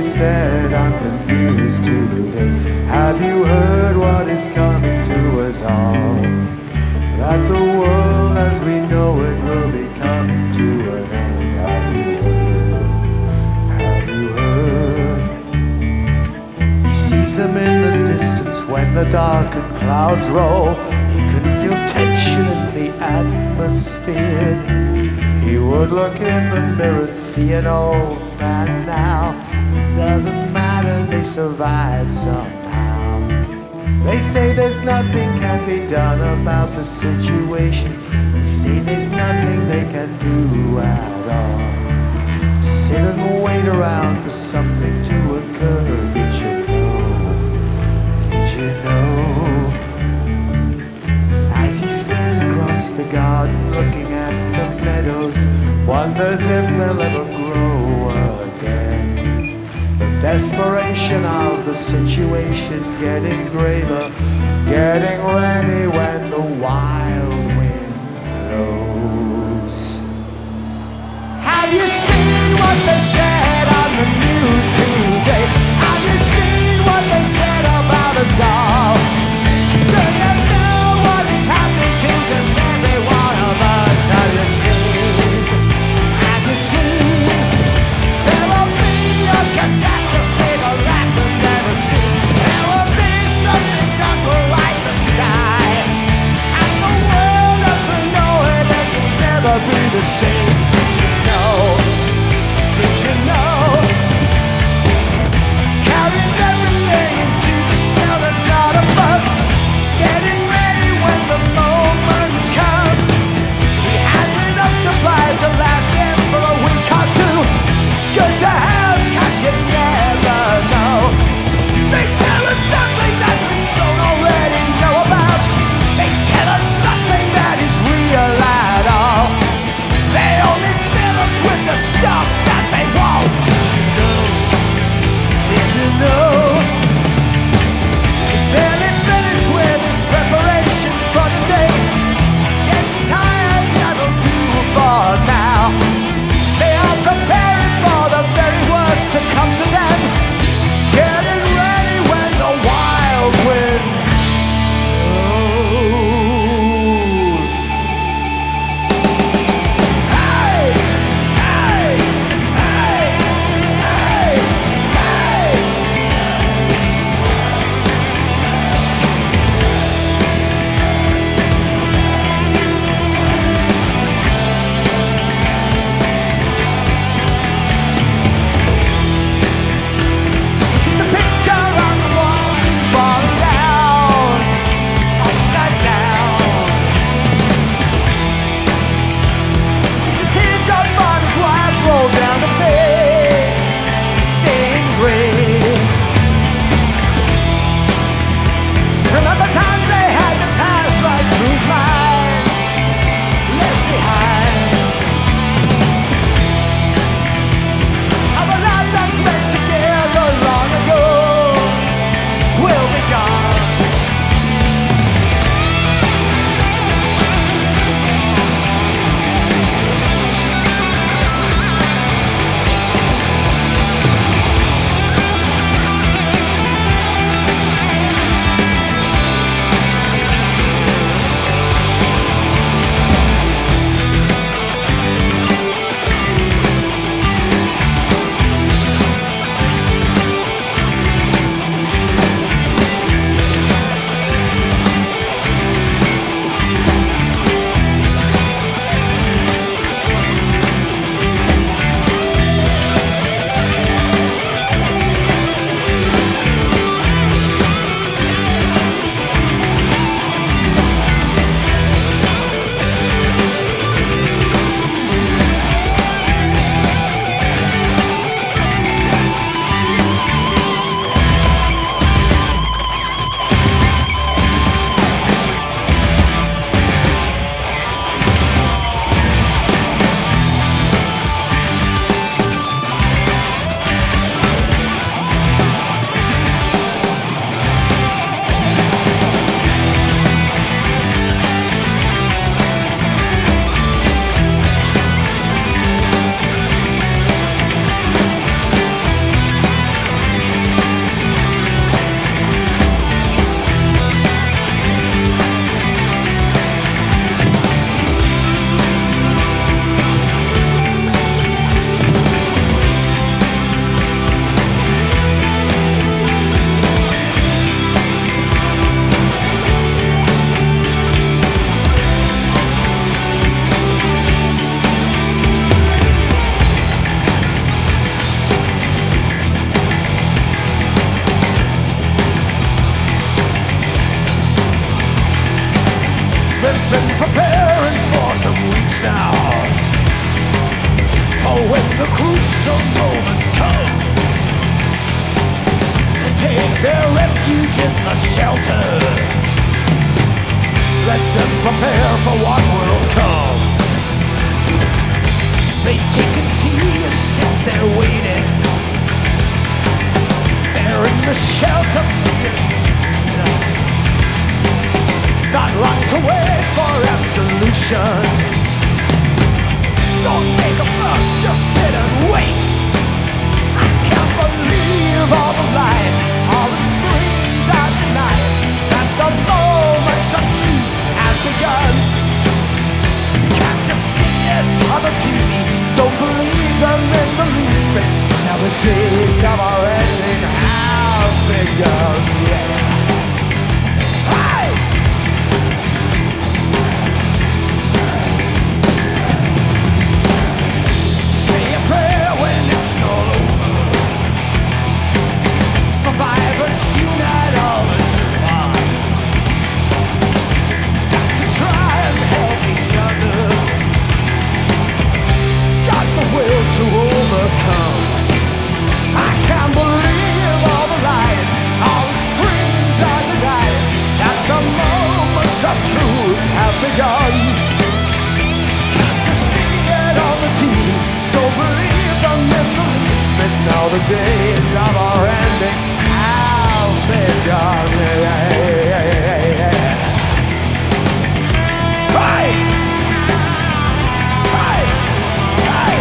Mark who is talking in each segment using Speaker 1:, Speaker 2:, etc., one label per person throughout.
Speaker 1: said on the news today? Have you heard what is coming to us all? That the world as we know it will be coming to an end. Have you heard? Have you heard? He sees them in the distance when the darkened clouds roll. He can feel tension in the atmosphere. He would look in the mirror, see an old man now. Doesn't matter, they survive somehow. They say there's nothing can be done about the situation. They say there's nothing they can do at all. To sit and wait around for something to occur. Did you know? Did you know? As he stares across the garden, looking at the meadows, wonders if they'll ever grow again. The desperation of the situation getting graver, getting ready when the wild wind blows. Have you seen what they said on the news today? Have you seen what they said about us all? Do you know what is happening to just every one of us? Have you seen? Have you seen? There will be a catastrophe the land will never see. There will be something that will light the sky, and the world doesn't know it, and will never be the same. Did you know? Did you know? Carries everything into the shelter, not a Now when the crucial moment comes to take their refuge in the shelter, let them prepare for what will come. They take a tea and sit there waiting, bearing the shelter fear. Not long to wait for absolution. Don't make a fuss, just sit and wait. I can't believe all the light, all the screams at the night, that the moments of truth have begun. Can't you see it on the TV? Don't believe them in the least bit. Now the days of our ending have begun. Yeah. Hey! Say a prayer when it's all over. Survivors unite all the squad. Got to try and help each other. Got the will to overcome. I can't believe all the light, all the screams are denied, that the moments of truth have begun. Can't you see it on the TV? Don't believe them in the least bit. Now the days of our ending have begun. Hey! Hey! Hey!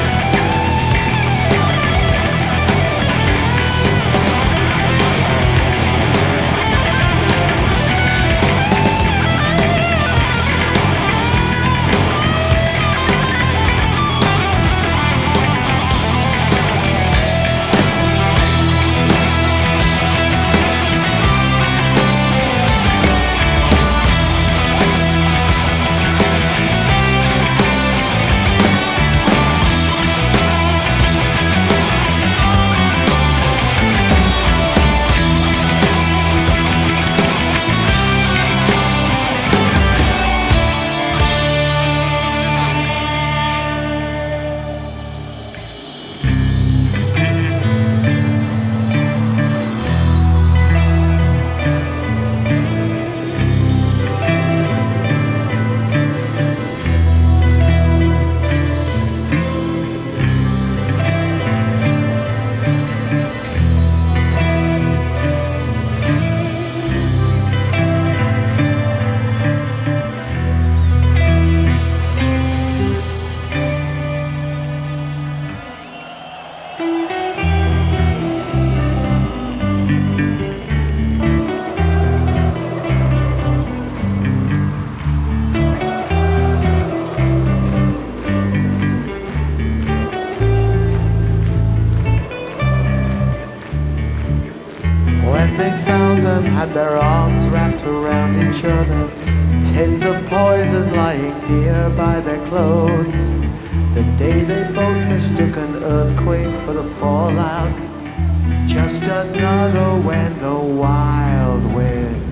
Speaker 1: Had their arms wrapped around each other, tins of poison lying near by their clothes. The day they both mistook an earthquake for the fallout, just another when the wild wind